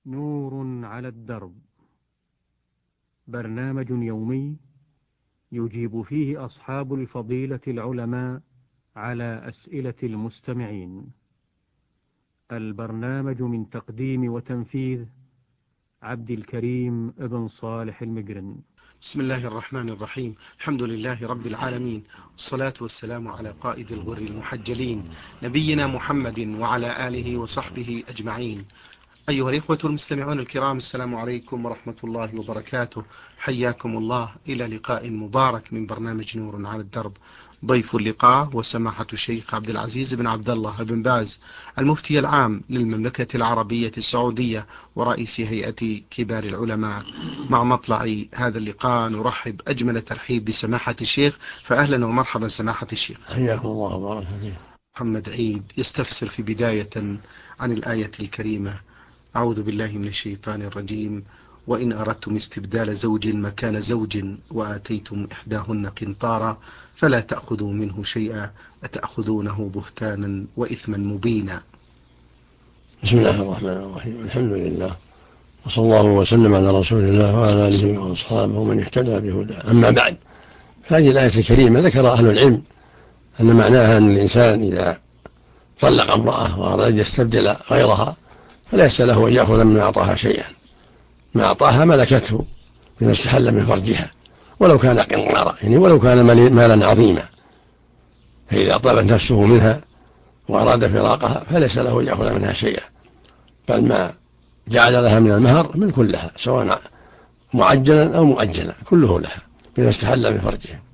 نور على الدرب، برنامج يومي يجيب فيه أصحاب الفضيلة العلماء على أسئلة المستمعين. البرنامج من تقديم وتنفيذ عبد الكريم بن صالح المجرن. بسم الله الرحمن الرحيم. الحمد لله رب العالمين، والصلاة والسلام على قائد الغر المحجلين نبينا محمد وعلى آله وصحبه أجمعين. أيها الإخوة المستمعون الكرام، السلام عليكم ورحمة الله وبركاته. حياكم الله إلى لقاء مبارك من برنامج نور على الدرب. ضيف اللقاء وسماحة الشيخ عبد العزيز بن عبد الله بن باز، المفتي العام للمملكة العربية السعودية ورئيس هيئة كبار العلماء. مع مطلع هذا اللقاء نرحب أجمل ترحيب بسماحة الشيخ، فأهلا ومرحبا سماحة الشيخ. حياكم الله وبارك فيك. محمد عيد يستفسر في بداية عن الآية الكريمة: أعوذ بالله من الشيطان الرجيم، وإن أردتم استبدال زوج مكان زوج وآتيتم إحداهن قنطارا فلا تأخذوا منه شيئا أتأخذونه بهتانا وإثما مبينا. بسم الله الرحمن الرحيم، الحمد لله، وصلى الله وسلم على رسول الله وعلى آله وأصحابه ومن اهتدى بهداه. أما بعد، هذه الآية الكريمة ذكر أهل العلم أن معناها أن الإنسان إذا طلق امرأة وأراد يستبدل غيرها فليس له أن يأخذ مما أعطاها شيئا، ما أعطاها ملكته بما استحل من فرجها، ولو كان قنطارا، يعني ولو كان مالا عظيما، فإذا طلبت نفسه منها وأراد فراقها فليس له أن يأخذ منها شيئا، بل ما جعل لها من المهر ملك لها، سواء معجلا أو مؤجلا كله لها بما استحل من فرجها.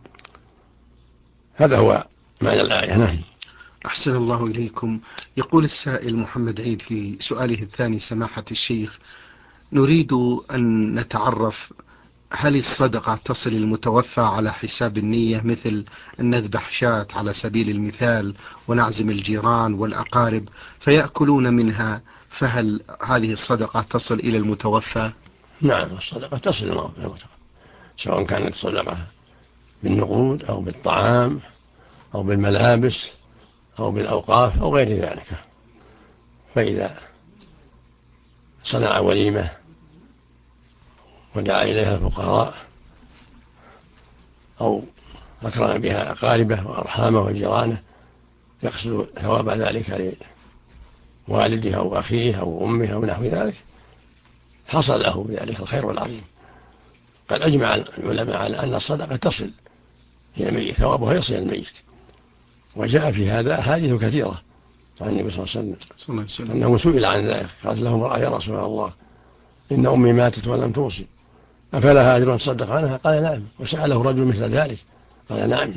هذا هو معنى الآية. نعم. أحسن الله إليكم. يقول السائل محمد عيد في سؤاله الثاني: سماحة الشيخ، نريد أن نتعرف هل الصدقة تصل المتوفى على حساب النية، مثل أن نذبح شاة على سبيل المثال ونعزم الجيران والأقارب فيأكلون منها، فهل هذه الصدقة تصل إلى المتوفى؟ نعم، الصدقة تصل إلى المتوفى، سواء كانت صدقة بالنقود أو بالطعام أو بالملابس أو بالأوقاف أو غير ذلك. فإذا صنع وليمة ودعا إليها الفقراء أو أكرم بها أقاربه وأرحامه وجيرانه يقصد ثواب ذلك لوالده أو أخيه أو أمه أو نحو ذلك، حصل له بذلك الخير العظيم. قد أجمع العلماء على أن الصدقة تصل إلى الميت، ثوابها يصل إلى الميت، وجاء في هذا أحاديث كثيرة عن النبي صلى الله عليه وسلم أنه سئل عن ذلك، قالت له امرأة: يا رسول الله، إن أمي ماتت ولم توصي، أفلها أجر تصدق عنها؟ قال: نعم. وسأله رجل مثل ذلك قال: نعم.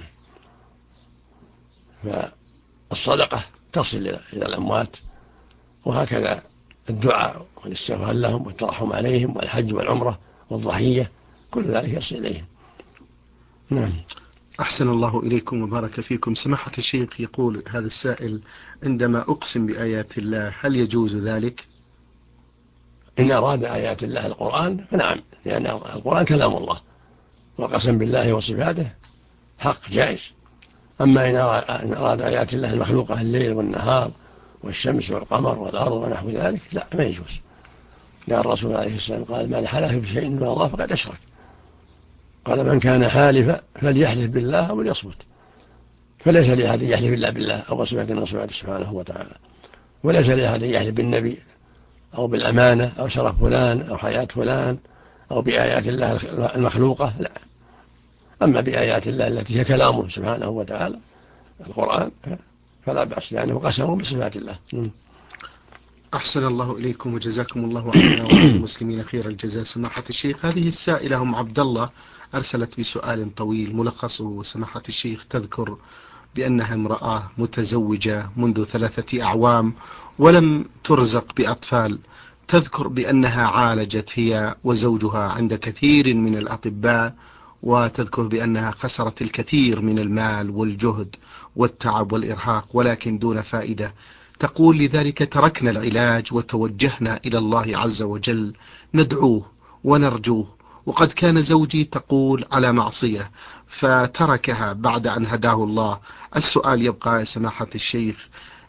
فالصدقة تصل إلى الأموات، وهكذا الدعاء والاستغفار لهم والترحم عليهم والحج والعمرة والضحية، كل ذلك يصل إليهم. نعم. أحسن الله إليكم وبارك فيكم. سماحة الشيخ، يقول هذا السائل: عندما أقسم بآيات الله هل يجوز ذلك؟ إن أراد آيات الله القرآن فنعم، لأن القرآن كلام الله، والقسم بالله وصفاته حق جائز. أما إن أراد آيات الله المخلوقة، الليل والنهار والشمس والقمر والأرض ونحو ذلك، لا، ما يجوز، لأن الرسول عليه السلام قال: من حلف بشيء من الله فقد أشرك. قال: من كان حالفا فليحلف بالله أو ليصمت. فليس لأحد يحلف إلا بالله أو بصفة من صفاته سبحانه وتعالى، وليس لأحد يحلف بالنبي أو بالأمانة أو شرف فلان أو حياة فلان أو بآيات الله المخلوقة، لا. أما بآيات الله التي هي كلامه سبحانه وتعالى القرآن فلا بأس، لأنه قسم بصفات الله. أحسن الله إليكم وجزاكم الله عنا وعن المسلمين خير الجزاء. سماحة الشيخ، هذه السائلة أم عبد الله أرسلت بسؤال طويل ملخصه: سماحة الشيخ، تذكر بأنها امرأة متزوجة منذ 3 أعوام ولم ترزق بأطفال، تذكر بأنها عالجت هي وزوجها عند كثير من الأطباء، وتذكر بأنها خسرت الكثير من المال والجهد والتعب والإرهاق ولكن دون فائدة. تقول: لذلك تركنا العلاج وتوجهنا إلى الله عز وجل ندعوه ونرجوه، وقد كان زوجي تقول على معصية فتركها بعد أن هداه الله. السؤال يبقى يا سماحة الشيخ: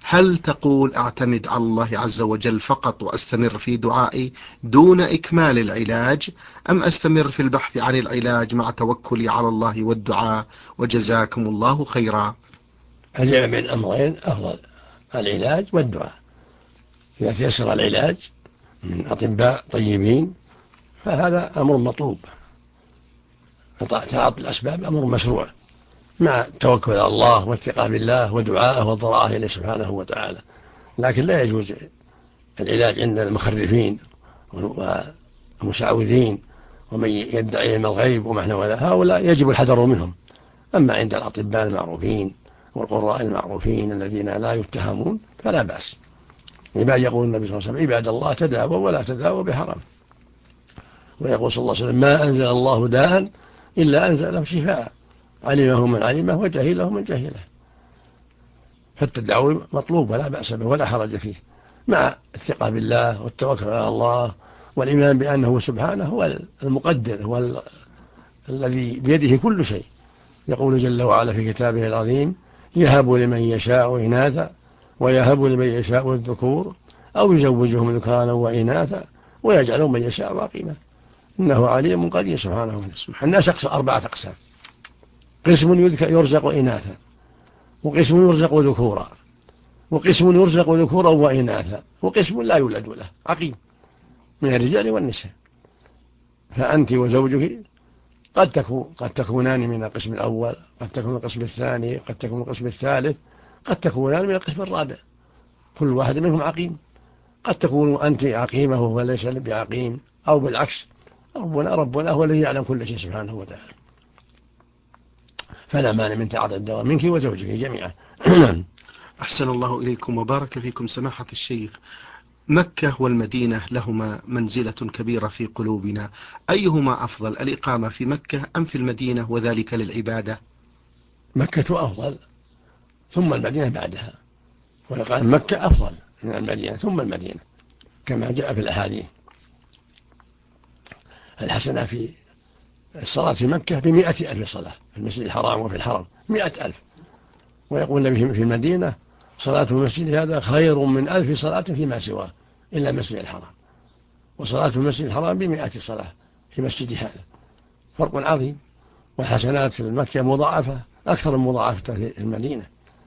هل تقول أعتمد على الله عز وجل فقط وأستمر في دعائي دون إكمال العلاج، أم أستمر في البحث عن العلاج مع توكلي على الله والدعاء؟ وجزاكم الله خيرا. الجمع بين الأمرين أفضل، العلاج والدعاء. إذا تيسر العلاج من أطباء طيبين فهذا أمر مطلوب، تعاطي الأسباب أمر مشروع مع التوكل على الله والثقة بالله ودعائه والضراعة إليه سبحانه وتعالى. لكن لا يجوز العلاج عند المخرفين والمشعوذين ومن يدعي علم الغيب وما نحو ذلك، هؤلاء يجب الحذر منهم. أما عند الأطباء المعروفين والقراء المعروفين الذين لا يتهمون فلا بأس. لما يقول النبي صلى الله عليه وسلم: عباد الله تداووا ولا تداووا بحرام. ويقول صلى الله عليه وسلم: ما أنزل الله داء إلا أنزل له شفاء، علمه من علمه وجهله من جهله. فالتداوي مطلوب ولا بأس به ولا حرج فيه، مع الثقة بالله والتوكل على الله والإيمان بأنه سبحانه هو المقدر، هو الذي بيده كل شيء. يقول جل وعلا في كتابه العظيم: يهب لمن يشاء إناثا ويهب لمن يشاء الذكور أو يزوجهم ذكرانا وإناثا ويجعل من يشاء عقيما إنه عليم قدير سبحانه وتعالى. الناس 4 أقسام: قسم يرزق إناثا، وقسم يرزق ذكورا، وقسم يرزق ذكورا وإناثا، وقسم لا يولد له عقيم من الرجال والنساء. فأنت وزوجك قد تكونان من القسم الأول، قد تكون من القسم الثاني، قد تكون من القسم الثالث، قد تكونان من القسم الرابع، كل واحد منهم عقيم. قد تكون أنت عقيمة وهو ليس بعقيم، أو بالعكس، ربنا هو الذي يعلم كل شيء سبحانه وتعالى. فلا مانع من تعاطي الدواء منك وزوجك جميعا. أحسن الله إليكم وبارك فيكم سماحة الشيخ. مكة والمدينة لهما منزلة كبيرة في قلوبنا، أيهما أفضل، الإقامة في مكة أم في المدينة، وذلك للعبادة؟ مكة أفضل ثم المدينة بعدها، والإقامة مكة أفضل من المدينة ثم المدينة، كما جاء في الأحاديث الحسنة في الصلاة في مكة ب100,000 صلاة في المسجد الحرام وفي الحرم 100,000. ويقول النبي في المدينة: صلاة المسجد هذا خير من 1000 صلاة فيما سواه إلا المسجد الحرام، وصلاة المسجد الحرام ب100 صلاة في مسجد هذا، فرق عظيم. والحسنات في مكة مضاعفة أكثر من مضاعفة في المدينة.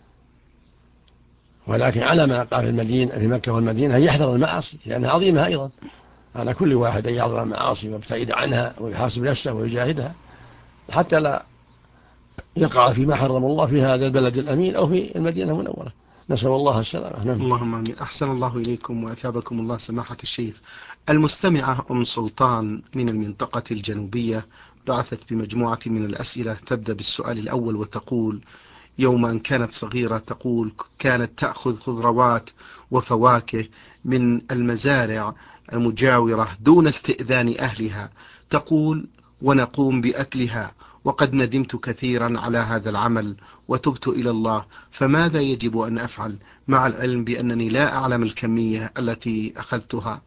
ولكن على ما قال في المدينة في مكة والمدينة يحذر المعاصي لأنها عظيمة أيضا، على كل واحد أن يحذر المعاصي ويبتعد عنها ويحاسب نفسه ويجاهدها حتى لا يقع فيما حرم الله في هذا البلد الأمين أو في المدينة المنورة. نسأل الله السلامة. اللهم آمين. أحسن الله إليكم وأثابكم الله سماحة الشيخ. المستمعة أم سلطان من المنطقة الجنوبية بعثت بمجموعة من الأسئلة، تبدأ بالسؤال الأول وتقول: يوما كانت صغيرة، تقول كانت تأخذ خضروات وفواكه من المزارع المجاورة دون استئذان أهلها، تقول: ونقوم بأكلها، وقد ندمت كثيرا على هذا العمل وتبت إلى الله، فماذا يجب أن أفعل مع العلم بأنني لا أعلم الكمية التي أخذتها؟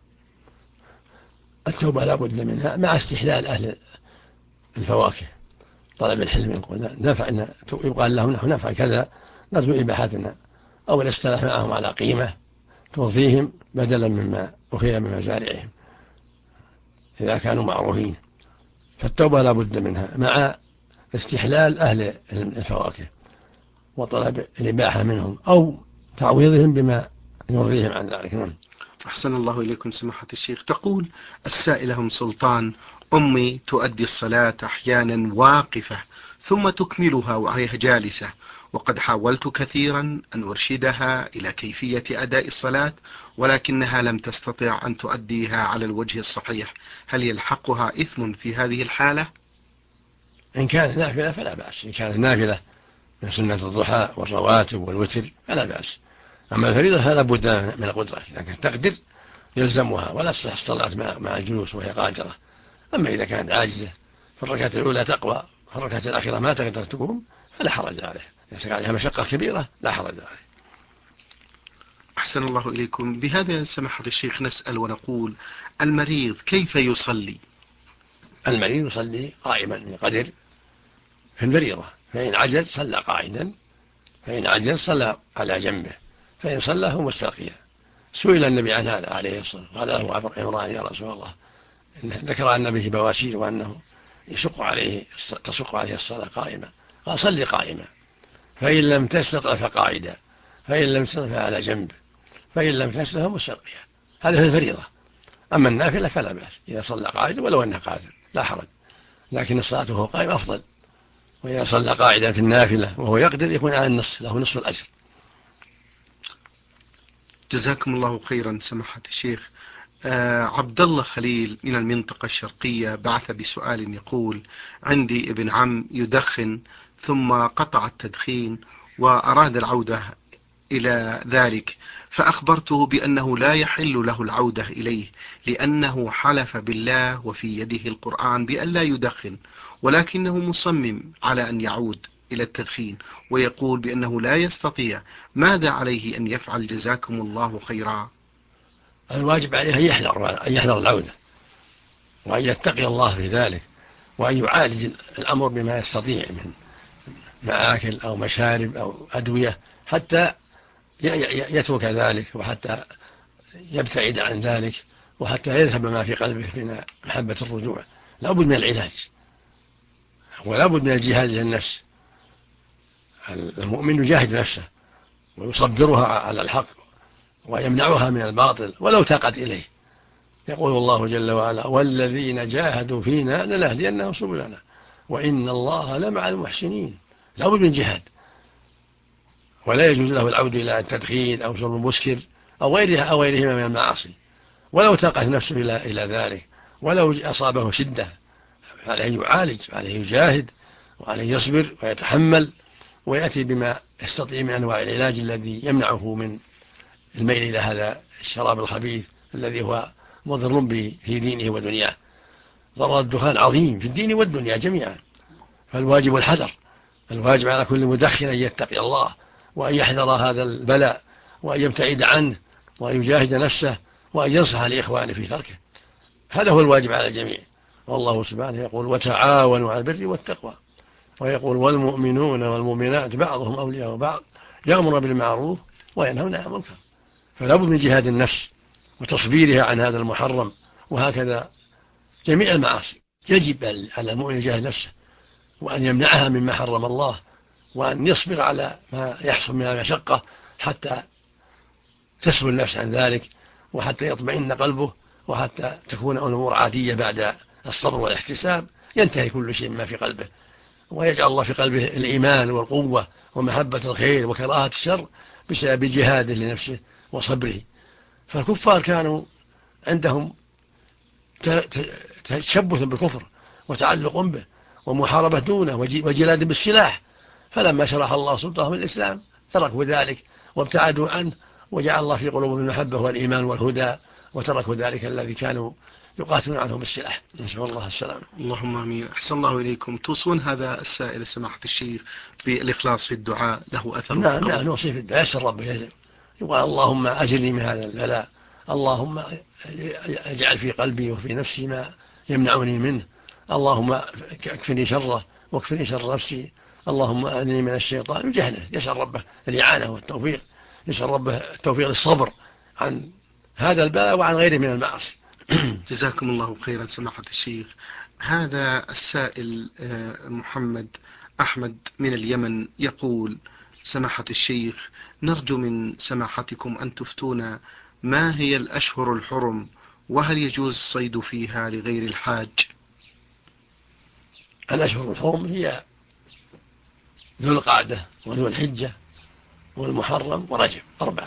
التوبة لا بد منها مع استحلال أهل الفواكه. طلب الحلم يقول نفعنا يبقى لهم نحن نفعل كذا نرجو إباحتنا، أو الاصطلاح معهم على قيمة توظيهم بدلا مما أخذ من مزارعهم إذا كانوا معروفين. فالتوبة لا بد منها مع استحلال أهل الفواكه وطلب الإباحة منهم أو تعويضهم بما يرضيهم عن ذلك. أحسن الله إليكم سماحة الشيخ. تقول السائلة أم سلطان: أمي تؤدي الصلاة أحيانا واقفة ثم تكملها وهي جالسة، وقد حاولت كثيرا أن أرشدها إلى كيفية أداء الصلاة ولكنها لم تستطع أن تؤديها على الوجه الصحيح، هل يلحقها إثم في هذه الحالة؟ إن كانت نافلة فلا بأس، إن كانت نافلة من سنة الضحى والرواتب والوتر فلا بأس. أما الفريضة فلا بد من القدرة، إذا كانت تقدر يلزمها ولا تصح الصلاة مع الجلوس وهي قادرة. أما إذا كانت عاجزة فالركعة الأولى تقوى، فالركعة الأخيرة ما تقدر تقوم فلا حرج عليه، إذا كان عليها مشقة كبيرة لا حرج عليه. أحسن الله إليكم. بهذا سماحة الشيخ نسأل ونقول: المريض كيف يصلي؟ المريض يصلي قائما يقدر في الفريضة، فإن عجز صلى قاعدا، فإن عجز صلى على جنبه، فإن صلى هو مستلقيا. سئل النبي عن هذا عليه الصلاة والسلام، قال له عبر عمران: يا رسول الله، ذكر أن به بواسير وأنه تشق عليه الصلاة قائمة. قال: صل قائمة، فإن لم تستطع فقاعدا، فإن لم تستطع فعلى جنب، فإن لم تستطع فمستلقيا. هذا في الفريضة. أما النافلة فلا بأس إذا صلى قاعدا ولو أنه قادر، لا حرج، لكن الصلاة وهو قائم أفضل. وإذا صلى قاعدا في النافلة وهو يقدر يكون على النصف، له نصف الأجر. جزاكم الله خيرا سماحة الشيخ. عبد الله خليل من المنطقة الشرقية بعث بسؤال يقول: عندي ابن عم يدخن ثم قطع التدخين وأراد العودة إلى ذلك، فأخبرته بأنه لا يحل له العودة إليه لأنه حلف بالله وفي يده القرآن بأن لا يدخن، ولكنه مصمم على أن يعود إلى التدخين ويقول بأنه لا يستطيع. ماذا عليه أن يفعل جزاكم الله خيرا؟ الواجب عليه أن يحذر العودة، وأن يتقي الله في ذلك، وأن يعالج الأمر بما يستطيع من مآكل أو مشارب أو أدوية حتى يترك ذلك، وحتى يبتعد عن ذلك، وحتى يذهب ما في قلبه من محبة الرجوع. لا بد من العلاج، ولا بد من الجهاد للنفس. المؤمن يجاهد نفسه ويصبرها على الحق ويمنعها من الباطل ولو تاقت إليه. يقول الله جل وعلا: والذين جاهدوا فينا لنهدينهم سبلنا وإن الله لمع المحسنين. لا بد من جهاد، ولا يجوز له العود إلى التدخين أو شرب المسكر أو غيرهما من المعاصي ولو تاقت نفسه إلى ذلك، ولو أصابه شدة، فعليه يعالج، وعليه يجاهد، وعليه يصبر ويتحمل، ويأتي بما يستطيع من أنواع العلاج الذي يمنعه من الميل إلى هذا الشراب الخبيث الذي هو مضر به في دينه ودنياه. ضرر الدخان عظيم في الدين والدنيا جميعا، فالواجب الحذر. الواجب على كل مدخن أن يتقي الله، وأن يحذر هذا البلاء، وأن يبتعد عنه، وأن يجاهد نفسه، وأن ينصح لإخوانه في تركه. هذا هو الواجب على الجميع. والله سبحانه يقول: وتعاونوا على البر والتقوى، ويقول: والمؤمنون والمؤمنات بعضهم أولياء بعض يأمر بالمعروف وينهون عن المنكر. فلا بد من جهاد النفس وتصبيرها عن هذا المحرم. وهكذا جميع المعاصي يجب على المؤمن يجاهد نفسه، وأن يمنعها مما حرم الله، وأن يصبر على ما يحصل من المشقة حتى تسهل النفس عن ذلك، وحتى يطمئن قلبه، وحتى تكون الأمور عادية بعد الصبر والاحتساب. ينتهي كل شيء مما في قلبه، ويجعل الله في قلبه الإيمان والقوة ومحبة الخير وكراهة الشر بسبب جهاده لنفسه وصبره. فالكفار كانوا عندهم تشبث بالكفر وتعلق به ومحاربة دونه وجلاد بالسلاح، فلما شرح الله صدرهم الإسلام تركوا ذلك وابتعدوا عنه، وجعل الله في قلوبهم المحبة والإيمان والهدى، وتركوا ذلك الذي كانوا يقاتلون عنه بالسلاح. نسأل الله السلامة. اللهم آمين. أحسن الله إليكم. توصون هذا السائل سماحة الشيخ بالإخلاص في الدعاء، له أثر؟ نعم، نوصي في الدعاء، يسأل ربه، يقول: اللهم أجرني من هذا البلاء، اللهم اجعل في قلبي وفي نفسي ما يمنعني منه، اللهم اكفني شره واكفني شر نفسي، اللهم أعني من الشيطان وجهله. يسأل ربه الإعانة والتوفيق، يسأل ربه التوفيق للصبر عن هذا البلاء وعن غيره من المعاصي. جزاكم الله خيرا سماحة الشيخ. هذا السائل محمد أحمد من اليمن يقول: سماحة الشيخ، نرجو من سماحتكم أن تفتونا ما هي الأشهر الحرم، وهل يجوز الصيد فيها لغير الحاج؟ الأشهر الحرم هي ذو القعدة وذو الحجة والمحرم ورجب، 4.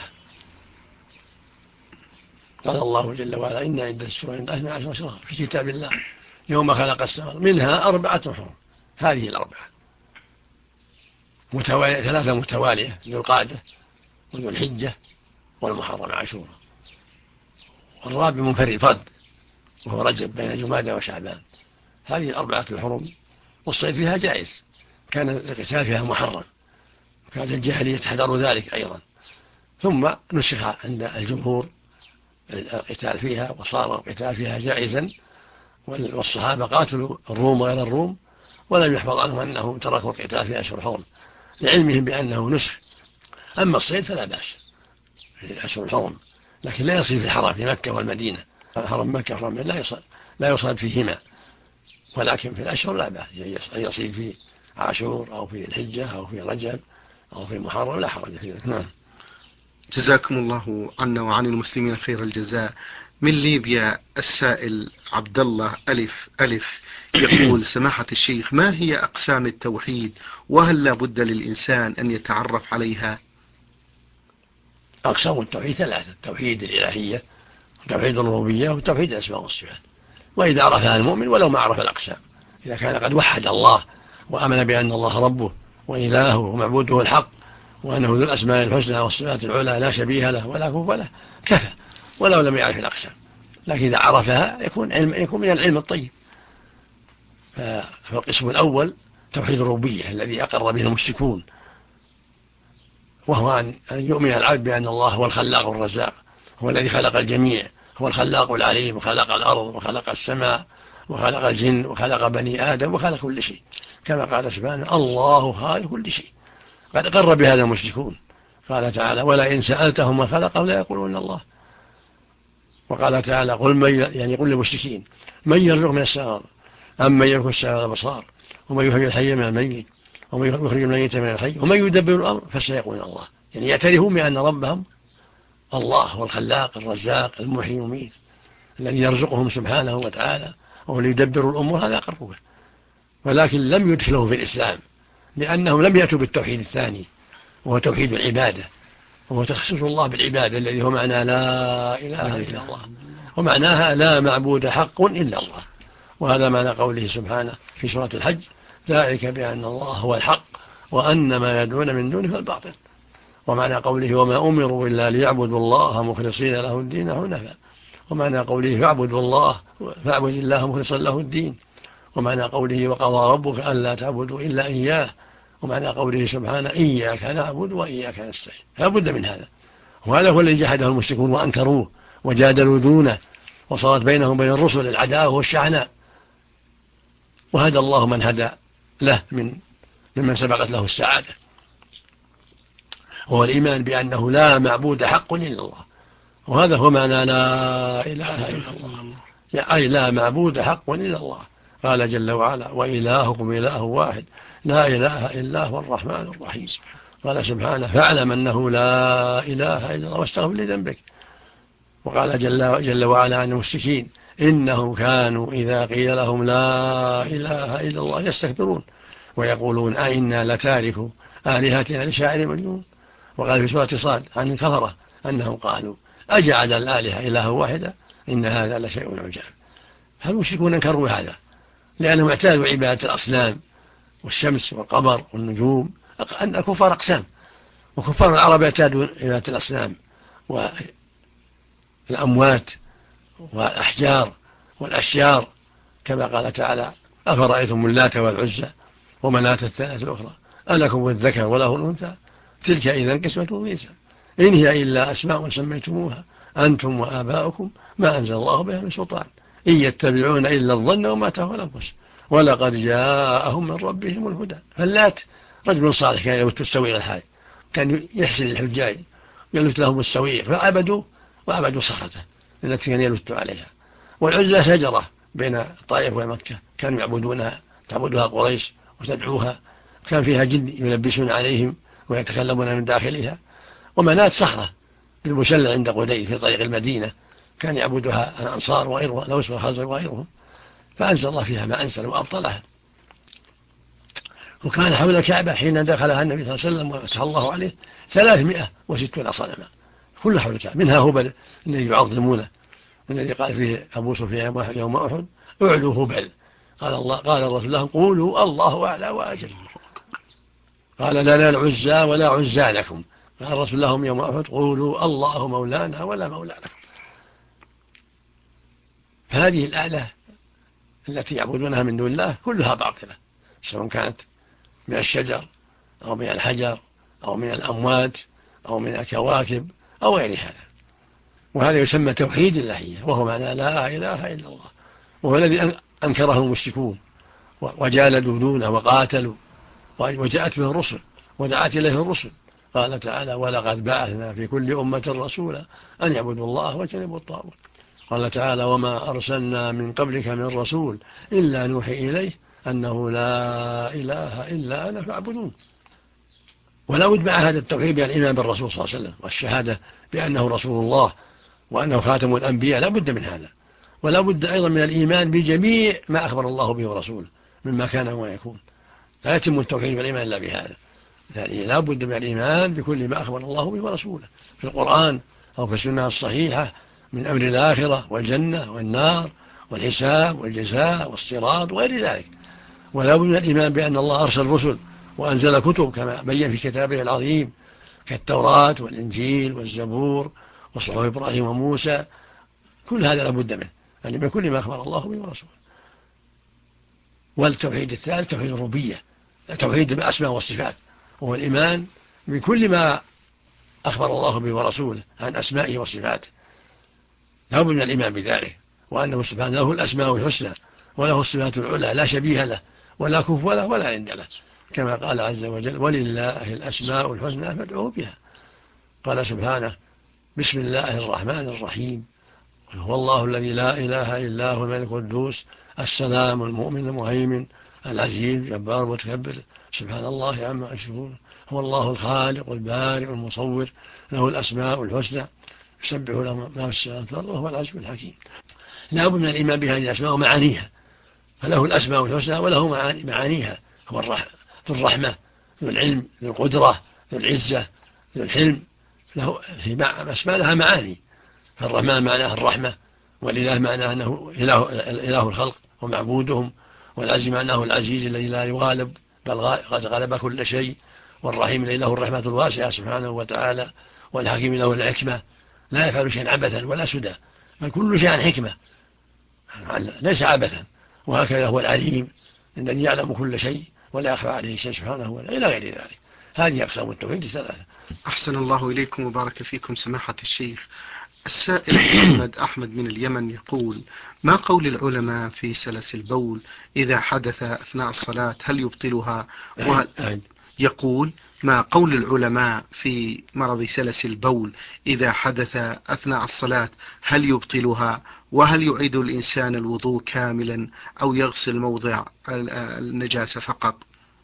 قال الله جل وعلا: إن عدة الشهور 12 شهرا في كتاب الله يوم خلق السماوات منها 4 حرم. هذه 4 متوالية، 3 متوالية: ذو القعدة وذو الحجة والمحرم عاشوراء، والرابع منفرد فرد وهو رجب بين جمادى وشعبان. هذه 4 الحرم، والصيد فيها جائز، كان القتال فيها محرم، كانت الجاهلية تحذر ذلك أيضا، ثم نسخ عند الجمهور القتال فيها، وصار القتال فيها جائزا، والصحابة قاتلوا الروم وغير الروم، ولم يحفظ عنهم أنهم تركوا القتال في أشهر الحرم لعلمهم بأنه نسخ. أما الصيد فلا بأس، في الأشهر الحرم، لكن لا يصير في الحرم في مكة والمدينة. حرم مكة وحرم لا يصاد فيهما، ولكن في الأشهر لا بأس أن يصير في عاشور أو في الحجة أو في رجب أو في محرم، لا حرج في ذلك. نعم. جزاكم الله عنا وعن المسلمين خير الجزاء. من ليبيا السائل عبد الله ألف ألف يقول: سماحة الشيخ، ما هي أقسام التوحيد، وهل لا بد للإنسان أن يتعرف عليها؟ أقسام التوحيد ثلاثة: توحيد الإلهية، وتوحيد الربوبية، وتوحيد الأسماء والصفات. وإذا عرفها المؤمن ولو ما عرف الأقسام، إذا كان قد وحد الله وآمن بأن الله ربه وإلهه ومعبوده الحق، وأنه ذو الأسماء الحسنى والصفات العلى لا شبيه له ولا كفء له، كفى ولو لم يعرف الأقسام. لكن إذا عرفها يكون من العلم الطيب. فالقسم الأول توحيد الربوبية الذي أقر به المشركون، وهو أن يؤمن العبد بأن الله هو الخلاق الرزاق، هو الذي خلق الجميع، هو الخلاق العليم، وخلق الأرض وخلق السماء وخلق الجن وخلق بني آدم وخلق كل شيء، كما قال سبحانه: الله خالق كل شيء. قد أقر بهذا المشركون، قال تعالى: ولئن سألتهم من خلقهم لا يقولون الله. وقال تعالى: قل للمشركين: من يرزق من السماء أم من يملك السماء والأبصار ومن يحيي الحي من الميت ومن يخرج الميت من الحي ومن يدبر الأمر فسيقولون الله. يعني يعترفون بأن ربهم الله هو الخلاق الرزاق المحيي المميت الذي يرزقهم سبحانه وتعالى، وهو اللي يدبر الأمور. هذا أقروا به، ولكن لم يدخلوه في الإسلام، لأنهم لم يأتوا بالتوحيد الثاني، وهو توحيد العبادة، وهو تخصيص الله بالعبادة الذي هو معنى لا إله إلا الله، ومعناها لا معبود حق إلا الله. وهذا معنى قوله سبحانه في سورة الحج: ذلك بأن الله هو الحق وأن ما يدعون من دونه الباطل. ومعنى قوله: وما أمروا إلا ليعبدوا الله مخلصين له الدين حنفاء. ومعنى قوله: فاعبد الله مخلصا له الدين. ومعنى قوله: وقضى ربك ألا تعبدوا إلا إياه. ومعنى قوله سبحانه: إياك نعبد وإياك نستعين. لا بد من هذا، وهذا هو الذي جحده المشركون وأنكروه وجادلوا دونه، وصارت بينهم وبين الرسل العداوة والشحناء. وهدى الله من هدى له ممن سبقت له السعادة، وهو الإيمان بأنه لا معبود حق إلا الله. وهذا هو معنى لا إله إلا الله، أي لا معبود حق إلا الله. قال جل وعلا: وإلهكم إله واحد لا إله إلا هو الرحمن الرحيم. قال سبحانه: فاعلم أنه لا إله إلا الله واستغفر لذنبك. وقال جل وعلا عن المشركين: إنهم كانوا إذا قيل لهم لا إله إلا الله يستكبرون ويقولون أئنا لتاركوا آلهتنا لشاعر مجنون. وقال في سورة صاد عن الكفرة أنهم قالوا: أجعل الآلهة إله واحدة إن هذا لشيء عجاب. فالمشركون انكروا هذا، لأنهم اعتادوا عبادة الأصنام والشمس والقمر والنجوم. أن الكفار أقسام، وكفار العرب اعتادوا عبادة الأصنام والأموات والأحجار والأشجار، كما قال تعالى: أفرأيتم اللات والعزى ومناة الثالثة الأخرى ألكم الذكر وله الأنثى تلك إذا قسمة ضيزى إن هي إلا أسماء سميتموها أنتم وآباؤكم ما أنزل الله بها من سلطان إن يتبعون إلا الظن وما تهوى الأنفس ولقد جاءهم من ربهم الهدى. فاللات رجل صالح كان يلوث السويق الحاج، كان يحسن الحجاج يلوث لهم السويق، وعبدوا صخرته التي كان يلوث عليها. والعزى شجرة بين الطائف ومكة كانوا تعبدها قريش وتدعوها، كان فيها جن يلبسون عليهم ويتكلمون من داخلها. ومناة صخرة بالمشلة عند قدي في طريق المدينة كان يعبدها الأنصار وغيرهم، الأوس والخزرج وغيرهم، فأنزل الله فيها ما أنزل وأبطلها. وكان حول الكعبة حين دخلها النبي صلى الله عليه وسلم وفتح الله عليه 360 صنما كل حول الكعبة، منها هبل الذي يعظمونه الذي قال فيه أبو سفيان يوم أحد: اعلوا هبل. قال الرسول لهم: قولوا الله أعلى وأجل. قال: لا العزى ولا عزى لكم. قال الرسول لهم يوم أحد: قولوا الله مولانا ولا مولى لكم. فهذه الآلة التي يعبدونها من دون الله كلها باطلة، سواء كانت من الشجر أو من الحجر أو من الأموات أو من الكواكب أو غير هذا. وهذا يسمى توحيد اللهية، وهو معنى لا إله إلا الله، وهو الذي أنكره المشركون وجالدوا دونه وقاتلوا، وجاءت به الرسل ودعت إليه الرسل قال تعالى ولقد بعثنا في كل أمة رسولا أن يعبدوا الله واجتنبوا الطاغوت. قال تعالى وما أرسلنا من قبلك من رسول إلا نوحي إليه أنه لا إله إلا أنا فاعبدون. ولا بد مع هذا التوحيد بالإيمان بالرسول صلى الله عليه وسلم والشهادة بأنه رسول الله وأنه خاتم الأنبياء، لا بد من هذا. ولا بد أيضا من الإيمان بجميع ما أخبر الله به ورسوله مما كان ويكون. لا يتم التوحيد بالإيمان إلا بهذا، يعني لا بد من الإيمان بكل ما أخبر الله به ورسوله في القرآن أو في السنة الصحيحة من أمر الآخرة والجنة والنار والحساب والجزاء والصراط وغير ذلك. ولا بد من الإيمان بأن الله أرسل رسل وأنزل كتب كما بين في كتابه العظيم كالتوراة والإنجيل والزبور وصحف إبراهيم وموسى. كل هذا لا بد منه، يعني من كل ما أخبر الله به ورسوله. والتوحيد الثالث توحيد الربوبية، توحيد الأسماء والصفات، وهو الإيمان بكل ما أخبر الله به ورسوله عن أسمائه وصفاته. لا بد من الإيمان بذلك، وأنه سبحانه له الأسماء الحسنى وله الصفات العلى لا شبيه له ولا كفو له ولا عند له، كما قال عز وجل ولله الأسماء الحسنى فادعوه بها. قال سبحانه بسم الله الرحمن الرحيم هو الله الذي لا إله إلا هو الملك القدوس السلام المؤمن المهيمن العزيز الجبار المتكبر سبحان الله عما يشركون هو الله الخالق البارئ المصور له الأسماء الحسنى يسبح له ما في السماوات والأرض وهو العزيز الحكيم. لا بد من الإيمان بهذه الأسماء ومعانيها، فله الأسماء الحسنى وله معانيها. هو ذو الرحمة ذو العلم ذو القدرة ذو العزة ذو الحلم، له أسماء لها معاني. فالرحمن معناه الرحمة، والإله معناه أنه إله الخلق ومعبودهم، والعزيز معناه العزيز الذي لا يغالب بل قد غلب كل شيء، والرحيم الذي له الرحمة الواسعة سبحانه وتعالى، والحكيم له الحكمة لا يفعل شيئا عبثا ولا سدى بل كل شيء عن حكمة ليس عبثا. وهكذا هو العليم الذي يعلم كل شيء ولا يخفى عليه شيء سبحانه وتعالى إلى غير ذلك. هذه أقسام التوحيد الثلاثة. أحسن الله إليكم وبارك فيكم سماحة الشيخ. السائل أحمد من اليمن يقول ما قول العلماء في سلس البول إذا حدث أثناء الصلاة هل يبطلها؟ يقول ما قول العلماء في مرض سلس البول إذا حدث أثناء الصلاة هل يبطلها؟ وهل يعيد الإنسان الوضوء كاملا أو يغسل موضع النجاسة فقط؟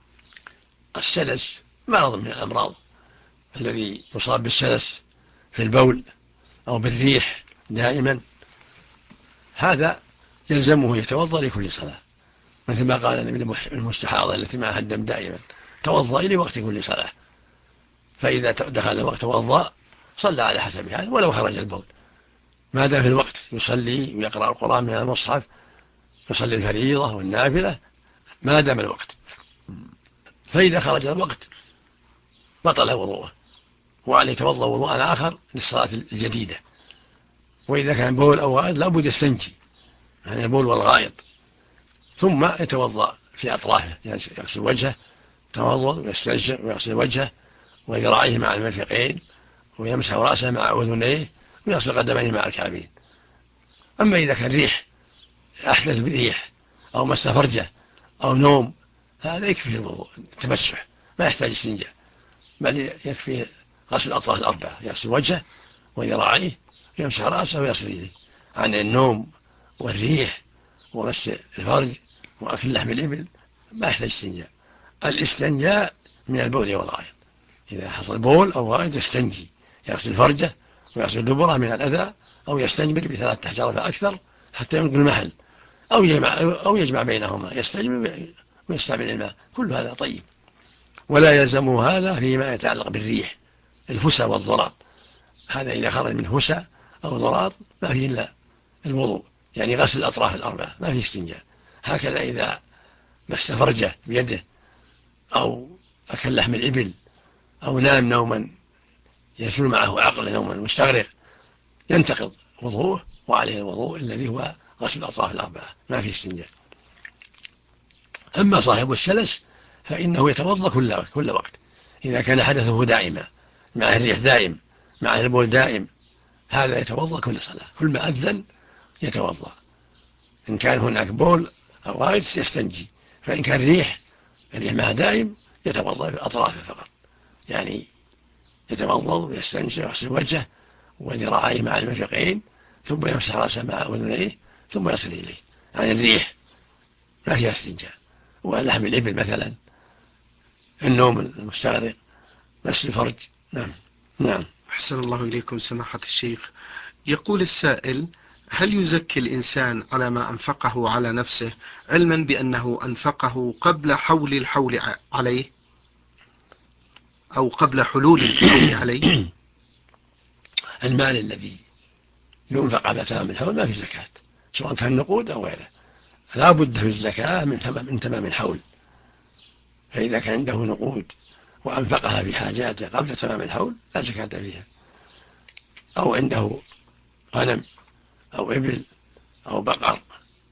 السلس مرض من الأمراض الذي يصاب بالسلس في البول أو بالريح دائما، هذا يلزمه يتوضأ لكل صلاة، مثل ما قال المستحاضة التي معها الدم دائما توضأ لوقت كل صلاة، فإذا دخل الوقت توضأ صلى على حسب هذا ولو خرج البول، ما دام في الوقت يصلي ويقرأ القرآن من المصحف، يصلي الفريضة والنافلة ما دام الوقت. فإذا خرج الوقت بطل وضوءه وعليه يتوضأ وضوءا آخر للصلاة الجديدة. وإذا كان بول أو غائط لابد يستنجي عن البول والغائط ثم يتوضأ في أطرافه، يعني يغسل وجهه يتوضأ ويستنشق ويغسل وجهه وذراعيه مع المرفقين ويمسح رأسه مع أذنيه ويغسل قدميه مع الكعبين. أما إذا كان ريح أحدث بريح أو مس فرجه أو نوم هذا يكفي الوضوء التمسح ما يحتاج استنجاء، بل يكفي غسل الأطراف الأربعة، يغسل وجهه وذراعيه ويمسح رأسه ويغسل يديه. عن النوم والريح ومس الفرج وأكل لحم الإبل ما يحتاج استنجاء. الاستنجاء من البول والغائط، إذا حصل بول أو غائط يستنجي، يغسل فرجه ويغسل دبره من الأذى أو يستنجبر ب3 أحجار فأكثر حتى ينقل المحل أو يجمع بينهما، يستنجبر ويستعمل الماء، كل هذا طيب. ولا يلزمه هذا فيما يتعلق بالريح الفسا والضراط، هذا إذا خرج من فسا أو ضراط ما فيه إلا الوضوء، يعني غسل الأطراف الأربعة ما فيه استنجاء. هكذا إذا مس فرجه بيده أو أكل لحم الإبل أو نام نوما يسمى معه عقل نوما مستغرق ينتقض وضوءه وعليه الوضوء الذي هو غسل الأطراف الأربعة ما فيه استنجاء. أما صاحب السلس فإنه يتوضأ كل وقت إذا كان حدثه دائما مع الريح دائم مع البول دائم، هذا يتوضأ كل صلاة، كل ما أذن يتوضأ. إن كان هناك بول أو غائط يستنجي، فإن كان الريح معه دائم يتوضأ في أطرافه فقط، يعني يتوضأ ويستنشق ويغسل وجهه وذراعيه مع المرفقين، ثم يمسح رأسه مع أذنيه ثم يصل إليه عن الريح، ما فيها استنجاء. ولحم الإبل مثلا، النوم المستغرق، مس الفرج. نعم. نعم. أحسن الله إليكم سماحة الشيخ. يقول السائل: هل يزكي الإنسان على ما أنفقه على نفسه علما بأنه أنفقه قبل حول الحول عليه أو قبل حلول الحول عليه؟ المال الذي ينفق على تمام الحول ما في زكاة، سواء كان نقود أو غيره، لا بد في الزكاة من تمام الحول. فإذا كان عنده نقود وأنفقها في حاجاته قبل تمام الحول لا زكاة فيها، أو عنده غنم أو إبل أو بقر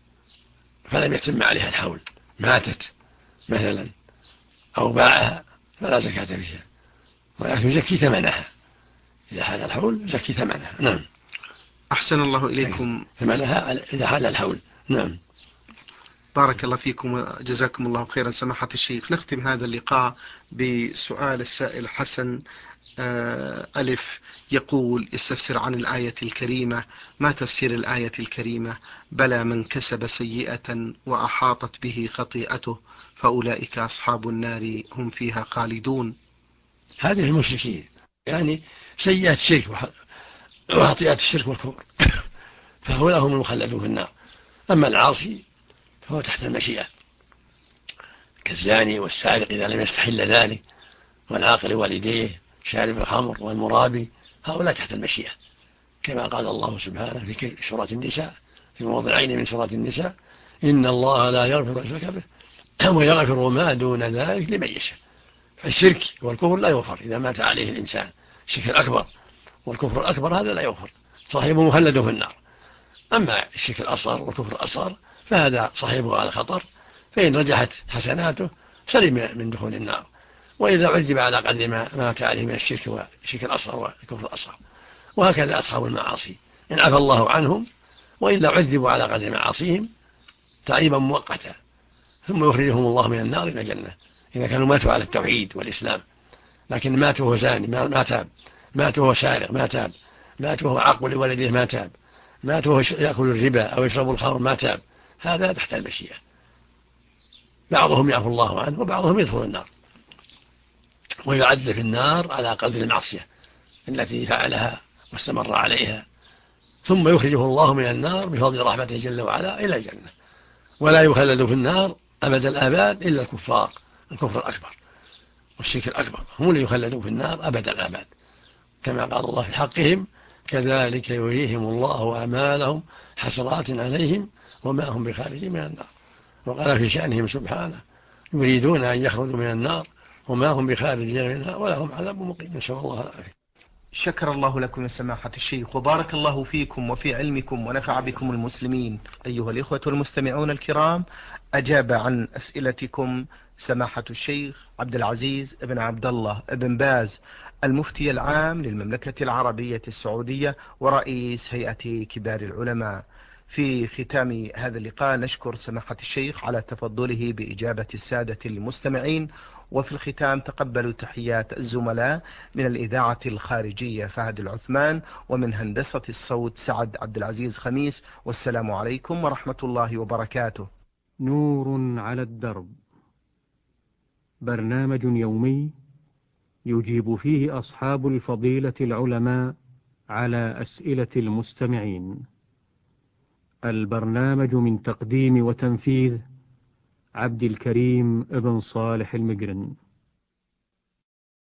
فلم يتم عليها الحول، ماتت مثلا أو باعها فلا زكاة فيها، ولكن يزكي ثمنها إذا حال الحول، يزكي ثمنها. نعم. أحسن الله إليكم. ثمنها إذا حال الحول. نعم. بارك الله فيكم وجزاكم الله خيرا سماحة الشيخ. نختم هذا اللقاء بسؤال السائل حسن ألف، يقول: استفسر عن الآية الكريمة، ما تفسير الآية الكريمة: بلى من كسب سيئة وأحاطت به خطيئته فأولئك أصحاب النار هم فيها خالدون. هذه المشركين، يعني سيئة الشرك وخطيئة الشرك والكفر فهؤلاء هم المخلدون في النار. أما العاصي فهو تحت المشيئة، كالزاني والسارق إذا لم يستحل ذلك، والعاقل والديه، شارب الخمر والمرابي، هؤلاء تحت المشيئة، كما قال الله سبحانه في سورة النساء، في موضعين من سورة النساء: إن الله لا يغفر الشرك به ويغفر ما دون ذلك لمن يشاء. فالشرك والكفر لا يغفر إذا مات عليه الإنسان، الشرك الأكبر والكفر الأكبر هذا لا يغفر، صاحبه مخلد في النار. أما الشرك الأصغر والكفر الأصغر فهذا صاحبه على خطر، فإن رجحت حسناته سلم من دخول النار، وإذا عذب على قدر ما مات عليه من الشرك والشرك الأصغر والكفر الأصغر. وهكذا أصحاب المعاصي إن عفى الله عنهم وإلا عذبوا على قدر معاصيهم تعذيبا مؤقتا، ثم يخرجهم الله من النار إلى الجنة إذا كانوا ماتوا على التوحيد والإسلام. لكن ماتوا وهو زاني ما تاب، ماتوا وهو سارق ما تاب، ماتوا وهو عاق لوالديه ما تاب، ماتوا وهو يأكل الربا أو يشرب الخمر ما تاب، هذا تحت المشيئة. بعضهم يعفو الله عنه وبعضهم يدخل النار ويعذب في النار على قدر المعصية التي فعلها واستمر عليها، ثم يخرجه الله من النار بفضل رحمته جل وعلا إلى الجنة. ولا يخلد في النار أبد الآباد إلا الكفار، الكفر الأكبر والشرك الأكبر هم اللي يخلدون في النار أبد الآباد، كما قال الله في حقهم: كذلك يريهم الله أعمالهم حسرات عليهم وما هم بخارجين من النار. وقال في شأنهم سبحانه: يريدون أن يخرجوا من النار وما هم بخارجين منها ولهم عذاب مقيم، نسأل الله العافية. شكر الله لكم يا سماحة الشيخ، وبارك الله فيكم وفي علمكم ونفع بكم المسلمين. أيها الإخوة المستمعون الكرام، أجاب عن أسئلتكم سماحة الشيخ عبد العزيز بن عبد الله بن باز، المفتي العام للمملكة العربية السعودية ورئيس هيئة كبار العلماء. في ختام هذا اللقاء نشكر سماحة الشيخ على تفضله بإجابة السادة المستمعين، وفي الختام تقبلوا تحيات الزملاء من الإذاعة الخارجية فهد العثمان، ومن هندسة الصوت سعد عبد العزيز خميس، والسلام عليكم ورحمة الله وبركاته. نور على الدرب، برنامج يومي يجيب فيه أصحاب الفضيلة العلماء على أسئلة المستمعين. البرنامج من تقديم وتنفيذ عبد الكريم ابن صالح المقرن.